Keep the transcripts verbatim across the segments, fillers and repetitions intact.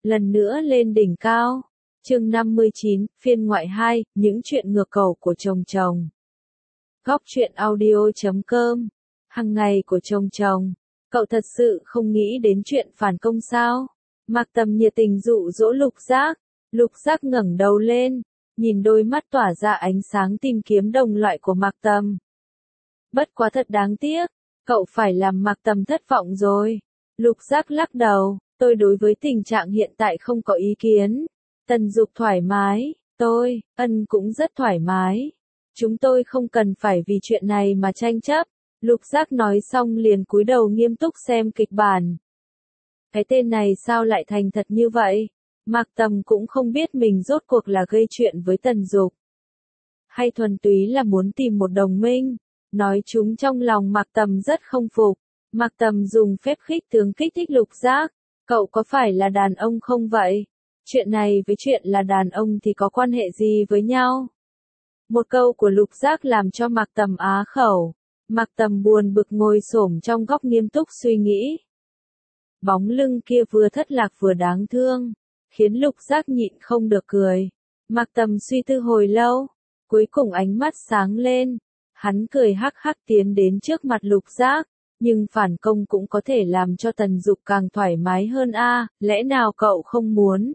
lần nữa lên đỉnh cao. Chương năm mươi chín, phiên ngoại hai, những chuyện ngược cầu của chồng chồng. Góc truyện audio chấm com. Hằng ngày của chồng chồng, cậu thật sự không nghĩ đến chuyện phản công sao? Mạc Tầm nhiệt tình dụ dỗ Lục Giác. Lục Giác ngẩng đầu lên, nhìn đôi mắt tỏa ra ánh sáng tìm kiếm đồng loại của Mạc Tầm. Bất quá thật đáng tiếc, cậu phải làm Mạc Tầm thất vọng rồi. Lục Giác lắc đầu, tôi đối với tình trạng hiện tại không có ý kiến. Tần Dục thoải mái, tôi, ân cũng rất thoải mái. Chúng tôi không cần phải vì chuyện này mà tranh chấp. Lục Giác nói xong liền cúi đầu nghiêm túc xem kịch bản. Cái tên này sao lại thành thật như vậy? Mạc Tầm cũng không biết mình rốt cuộc là gây chuyện với Tần Dục, hay thuần túy là muốn tìm một đồng minh. Nói chúng trong lòng Mạc Tầm rất không phục. Mạc Tầm dùng phép khích tướng kích thích Lục Giác. Cậu có phải là đàn ông không vậy? Chuyện này với chuyện là đàn ông thì có quan hệ gì với nhau? Một câu của Lục Giác làm cho Mạc Tầm á khẩu. Mạc Tầm buồn bực ngồi xổm trong góc nghiêm túc suy nghĩ. Bóng lưng kia vừa thất lạc vừa đáng thương, khiến Lục Giác nhịn không được cười. Mạc Tầm suy tư hồi lâu, cuối cùng ánh mắt sáng lên. Hắn cười hắc hắc tiến đến trước mặt Lục Giác, nhưng phản công cũng có thể làm cho Tần Dục càng thoải mái hơn a, lẽ nào cậu không muốn?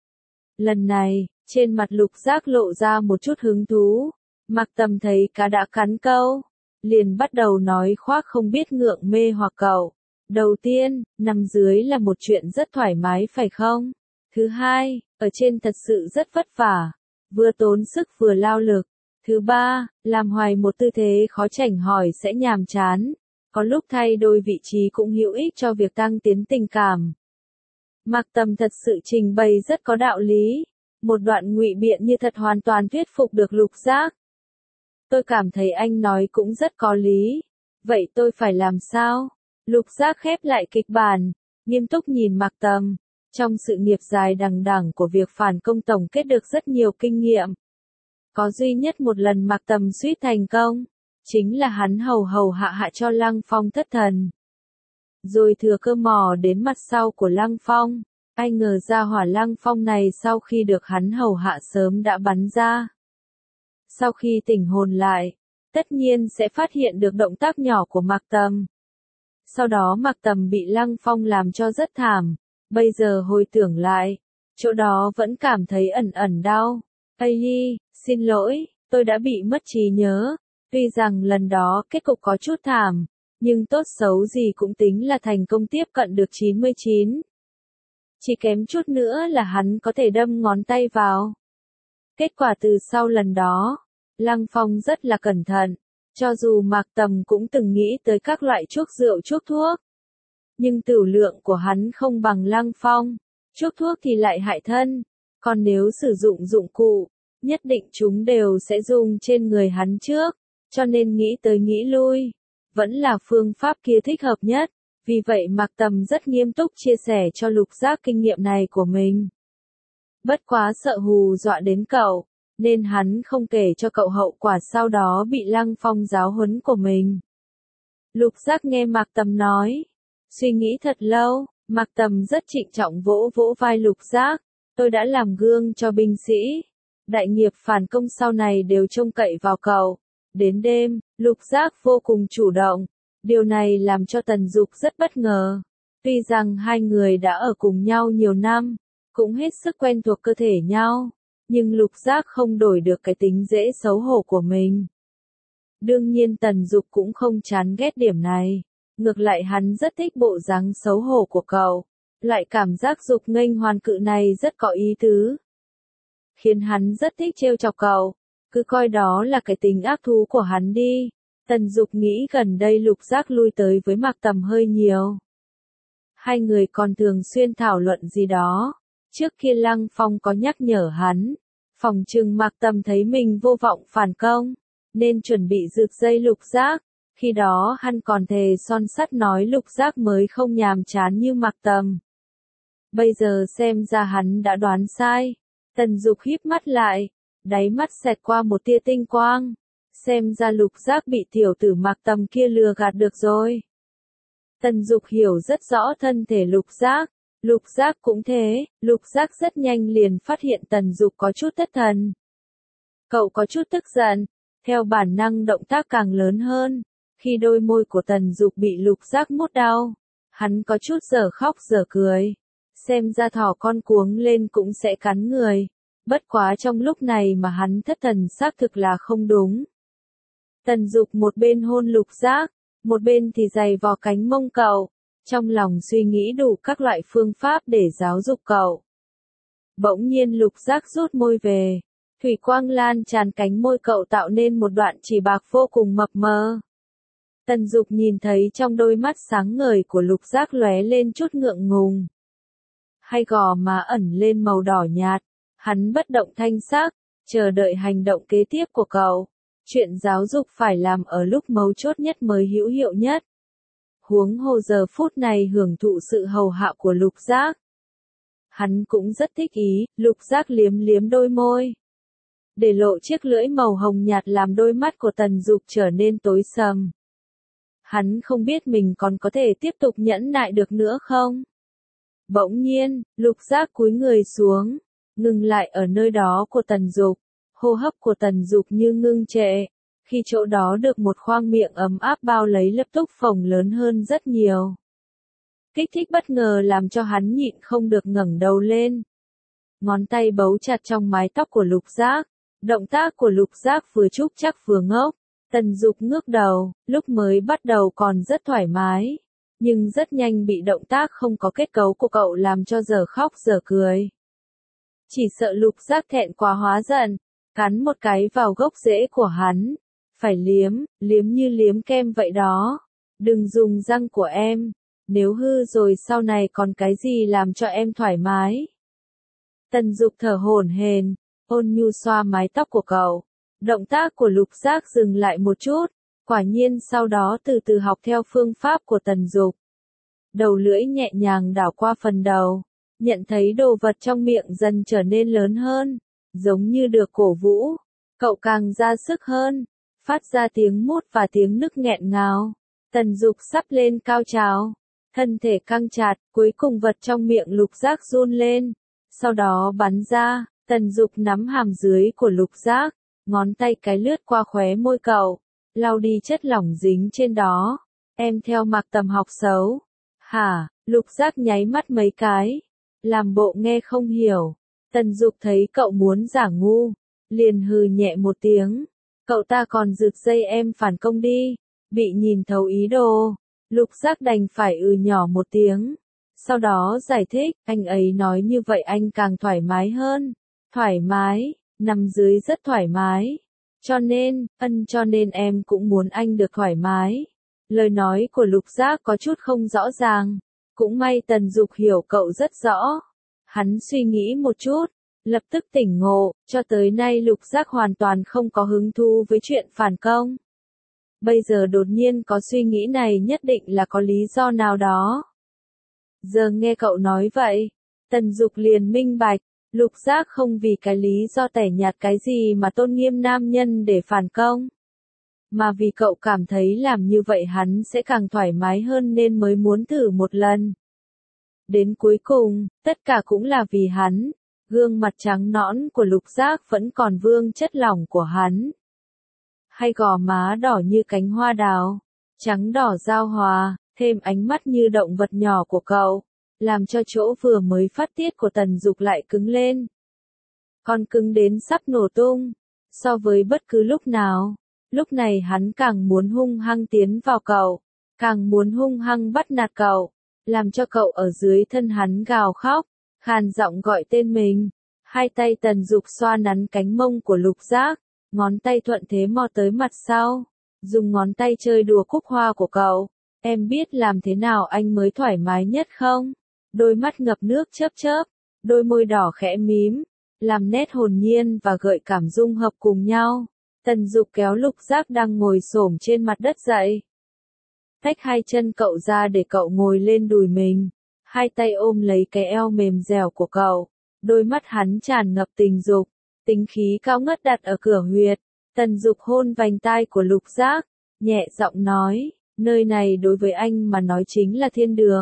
Lần này, trên mặt Lục Giác lộ ra một chút hứng thú. Mạc Tầm thấy cá đã cắn câu, liền bắt đầu nói khoác không biết ngượng mê hoặc cậu. Đầu tiên, nằm dưới là một chuyện rất thoải mái phải không? Thứ hai, ở trên thật sự rất vất vả, vừa tốn sức vừa lao lực. Thứ ba, làm hoài một tư thế khó tránh hỏi sẽ nhàm chán. Có lúc thay đổi vị trí cũng hữu ích cho việc tăng tiến tình cảm. Mạc Tầm thật sự trình bày rất có đạo lý. Một đoạn ngụy biện như thật hoàn toàn thuyết phục được Lục Giác. Tôi cảm thấy anh nói cũng rất có lý. Vậy tôi phải làm sao? Lục Giác khép lại kịch bản, nghiêm túc nhìn Mạc Tầm. Trong sự nghiệp dài đằng đẵng của việc phản công tổng kết được rất nhiều kinh nghiệm. Có duy nhất một lần Mạc Tầm suýt thành công, chính là hắn hầu hầu hạ hạ cho Lăng Phong thất thần. Rồi thừa cơ mò đến mặt sau của Lăng Phong, ai ngờ ra hỏa Lăng Phong này sau khi được hắn hầu hạ sớm đã bắn ra. Sau khi tỉnh hồn lại, tất nhiên sẽ phát hiện được động tác nhỏ của Mạc Tầm. Sau đó Mạc Tầm bị Lăng Phong làm cho rất thảm, bây giờ hồi tưởng lại, chỗ đó vẫn cảm thấy ẩn ẩn đau. Ây hi, xin lỗi, tôi đã bị mất trí nhớ. Tuy rằng lần đó kết cục có chút thảm, nhưng tốt xấu gì cũng tính là thành công tiếp cận được chín mươi chín. Chỉ kém chút nữa là hắn có thể đâm ngón tay vào. Kết quả từ sau lần đó, Lăng Phong rất là cẩn thận. Cho dù Mạc Tầm cũng từng nghĩ tới các loại chuốc rượu chuốc thuốc, nhưng tửu lượng của hắn không bằng Lăng Phong. Chuốc thuốc thì lại hại thân, còn nếu sử dụng dụng cụ, nhất định chúng đều sẽ dùng trên người hắn trước, cho nên nghĩ tới nghĩ lui, vẫn là phương pháp kia thích hợp nhất. Vì vậy Mạc Tầm rất nghiêm túc chia sẻ cho Lục Giác kinh nghiệm này của mình. Bất quá sợ hù dọa đến cậu, nên hắn không kể cho cậu hậu quả sau đó bị Lăng Phong giáo huấn của mình. Lục Giác nghe Mạc Tầm nói, suy nghĩ thật lâu. Mạc Tầm rất trịnh trọng vỗ vỗ vai Lục Giác. Tôi đã làm gương cho binh sĩ. Đại nghiệp phản công sau này đều trông cậy vào cậu. Đến đêm, Lục Giác vô cùng chủ động. Điều này làm cho Tần Dục rất bất ngờ. Tuy rằng hai người đã ở cùng nhau nhiều năm, cũng hết sức quen thuộc cơ thể nhau, nhưng Lục Giác không đổi được cái tính dễ xấu hổ của mình. Đương nhiên Tần Dục cũng không chán ghét điểm này. Ngược lại hắn rất thích bộ dáng xấu hổ của cậu. Loại cảm giác dục nghênh hoàn cự này rất có ý tứ, khiến hắn rất thích trêu chọc cậu. Cứ coi đó là cái tính ác thú của hắn đi. Tần Dục nghĩ gần đây Lục Giác lui tới với Mạc Tầm hơi nhiều. Hai người còn thường xuyên thảo luận gì đó. Trước kia Lăng Phong có nhắc nhở hắn, phòng trừng Mạc Tầm thấy mình vô vọng phản công, nên chuẩn bị rực dây Lục Giác. Khi đó hắn còn thề son sắt nói Lục Giác mới không nhàm chán như Mạc Tầm. Bây giờ xem ra hắn đã đoán sai. Tần Dục híp mắt lại, đáy mắt xẹt qua một tia tinh quang. Xem ra Lục Giác bị tiểu tử Mạc Tầm kia lừa gạt được rồi. Tần Dục hiểu rất rõ thân thể Lục Giác, Lục Giác cũng thế, Lục Giác rất nhanh liền phát hiện Tần Dục có chút thất thần. Cậu có chút tức giận, theo bản năng động tác càng lớn hơn. Khi đôi môi của Tần Dục bị Lục Giác mút đau, hắn có chút dở khóc dở cười. Xem ra thỏ con cuống lên cũng sẽ cắn người. Bất quá trong lúc này mà hắn thất thần xác thực là không đúng. Tần Dục một bên hôn Lục Giác, một bên thì giày vò cánh mông cậu, trong lòng suy nghĩ đủ các loại phương pháp để giáo dục cậu. Bỗng nhiên Lục Giác rút môi về, thủy quang lan tràn cánh môi cậu tạo nên một đoạn chỉ bạc vô cùng mập mờ. Tần Dục nhìn thấy trong đôi mắt sáng ngời của Lục Giác lóe lên chút ngượng ngùng. Hai gò má ẩn lên màu đỏ nhạt, hắn bất động thanh sắc, chờ đợi hành động kế tiếp của cậu. Chuyện giáo dục phải làm ở lúc mấu chốt nhất mới hữu hiệu nhất. Huống hồ giờ phút này hưởng thụ sự hầu hạ của Lục Giác. Hắn cũng rất thích ý, Lục Giác liếm liếm đôi môi. Để lộ chiếc lưỡi màu hồng nhạt làm đôi mắt của Tần Dục trở nên tối sầm. Hắn không biết mình còn có thể tiếp tục nhẫn nại được nữa không? Bỗng nhiên, Lục Giác cúi người xuống, ngừng lại ở nơi đó của Tần Dục. Hô hấp của Tần Dục như ngưng trệ, khi chỗ đó được một khoang miệng ấm áp bao lấy lập tức phồng lớn hơn rất nhiều. Kích thích bất ngờ làm cho hắn nhịn không được ngẩng đầu lên. Ngón tay bấu chặt trong mái tóc của Lục Giác, động tác của Lục Giác vừa trúc chắc vừa ngốc. Tần Dục ngước đầu, lúc mới bắt đầu còn rất thoải mái, nhưng rất nhanh bị động tác không có kết cấu của cậu làm cho dở khóc dở cười. Chỉ sợ Lục Giác thẹn quá hóa giận, cắn một cái vào gốc rễ của hắn. Phải liếm, liếm như liếm kem vậy đó. Đừng dùng răng của em, nếu hư rồi sau này còn cái gì làm cho em thoải mái. Tần Dục thở hổn hển, ôn nhu xoa mái tóc của cậu. Động tác của Lục Giác dừng lại một chút, quả nhiên sau đó từ từ học theo phương pháp của Tần Dục. Đầu lưỡi nhẹ nhàng đảo qua phần đầu, nhận thấy đồ vật trong miệng dần trở nên lớn hơn, giống như được cổ vũ. Cậu càng ra sức hơn, phát ra tiếng mút và tiếng nức nghẹn ngào. Tần Dục sắp lên cao trào, thân thể căng chặt, cuối cùng vật trong miệng Lục Giác run lên, sau đó bắn ra. Tần Dục nắm hàm dưới của Lục Giác, ngón tay cái lướt qua khóe môi cậu, lau đi chất lỏng dính trên đó. Em theo Mạc Tầm học xấu. Hả? Lục Giác nháy mắt mấy cái, làm bộ nghe không hiểu. Tần Dục thấy cậu muốn giả ngu, liền hừ nhẹ một tiếng. Cậu ta còn rượt dây em phản công đi, bị nhìn thấu ý đồ. Lục Giác đành phải ừ nhỏ một tiếng. Sau đó giải thích, anh ấy nói như vậy anh càng thoải mái hơn. Thoải mái, nằm dưới rất thoải mái. Cho nên, ân cho nên em cũng muốn anh được thoải mái. Lời nói của Lục Giác có chút không rõ ràng. Cũng may Tần Dục hiểu cậu rất rõ. Hắn suy nghĩ một chút, lập tức tỉnh ngộ, cho tới nay Lục Giác hoàn toàn không có hứng thú với chuyện phản công. Bây giờ đột nhiên có suy nghĩ này nhất định là có lý do nào đó. Giờ nghe cậu nói vậy, Tần Dục liền minh bạch, Lục Giác không vì cái lý do tẻ nhạt cái gì mà tôn nghiêm nam nhân để phản công. Mà vì cậu cảm thấy làm như vậy hắn sẽ càng thoải mái hơn nên mới muốn thử một lần. Đến cuối cùng, tất cả cũng là vì hắn. Gương mặt trắng nõn của Lục Giác vẫn còn vương chất lỏng của hắn. Hay gò má đỏ như cánh hoa đào, trắng đỏ giao hòa, thêm ánh mắt như động vật nhỏ của cậu, làm cho chỗ vừa mới phát tiết của Tần Dục lại cứng lên. Còn cứng đến sắp nổ tung, so với bất cứ lúc nào. Lúc này hắn càng muốn hung hăng tiến vào cậu, càng muốn hung hăng bắt nạt cậu, làm cho cậu ở dưới thân hắn gào khóc, khàn giọng gọi tên mình. Hai tay Tần Dục xoa nắn cánh mông của Lục Giác, ngón tay thuận thế mò tới mặt sau, dùng ngón tay chơi đùa cúc hoa của cậu. Em biết làm thế nào anh mới thoải mái nhất không? Đôi mắt ngập nước chớp chớp, đôi môi đỏ khẽ mím, làm nét hồn nhiên và gợi cảm dung hợp cùng nhau. Tần Dục kéo Lục Giác đang ngồi xổm trên mặt đất dậy. Tách hai chân cậu ra để cậu ngồi lên đùi mình. Hai tay ôm lấy cái eo mềm dẻo của cậu. Đôi mắt hắn tràn ngập tình dục. Tính khí cao ngất đặt ở cửa huyệt. Tần Dục hôn vành tai của Lục Giác, nhẹ giọng nói, nơi này đối với anh mà nói chính là thiên đường.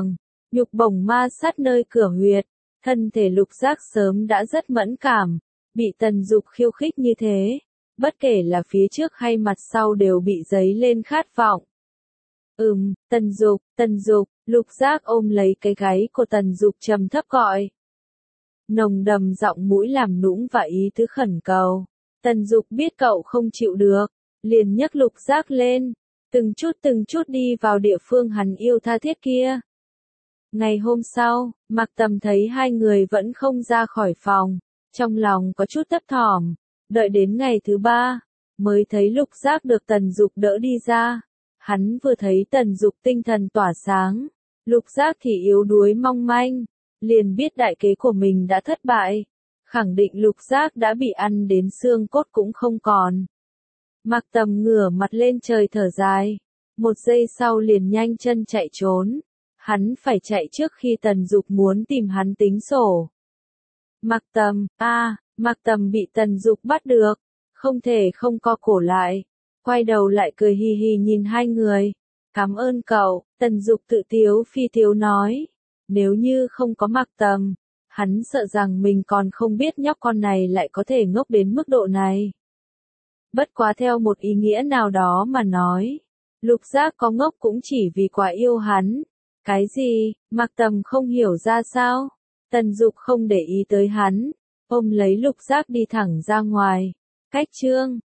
nhục bổng ma sát nơi cửa huyệt, thân thể Lục Giác sớm đã rất mẫn cảm, bị Tần Dục khiêu khích như thế, bất kể là phía trước hay mặt sau đều bị dấy lên khát vọng. Ừm, Tần Dục, Tần Dục, Lục Giác ôm lấy cái gáy của Tần Dục trầm thấp gọi. Nồng đầm giọng mũi làm nũng và ý tứ khẩn cầu. Tần Dục biết cậu không chịu được, liền nhấc Lục Giác lên, từng chút từng chút đi vào địa phương hắn yêu tha thiết kia. Ngày hôm sau, Mạc Tầm thấy hai người vẫn không ra khỏi phòng, trong lòng có chút thấp thỏm, đợi đến ngày thứ ba, mới thấy Lục Giác được Tần Dục đỡ đi ra. Hắn vừa thấy Tần Dục tinh thần tỏa sáng, Lục Giác thì yếu đuối mong manh, liền biết đại kế của mình đã thất bại, khẳng định Lục Giác đã bị ăn đến xương cốt cũng không còn. Mạc Tầm ngửa mặt lên trời thở dài, một giây sau liền nhanh chân chạy trốn, hắn phải chạy trước khi Tần Dục muốn tìm hắn tính sổ. Mạc Tầm, a, à, Mạc Tầm bị Tần Dục bắt được, không thể không co cổ lại, quay đầu lại cười hì hì nhìn hai người. Cảm ơn cậu, Tần Dục tự tiếu phi tiếu nói. Nếu như không có Mạc Tầm, hắn sợ rằng mình còn không biết nhóc con này lại có thể ngốc đến mức độ này. Bất quá theo một ý nghĩa nào đó mà nói, Lục Giác có ngốc cũng chỉ vì quá yêu hắn. Cái gì, Mạc Tầm không hiểu ra sao? Tần Dục không để ý tới hắn, ôm lấy Lục Giác đi thẳng ra ngoài. Cách chương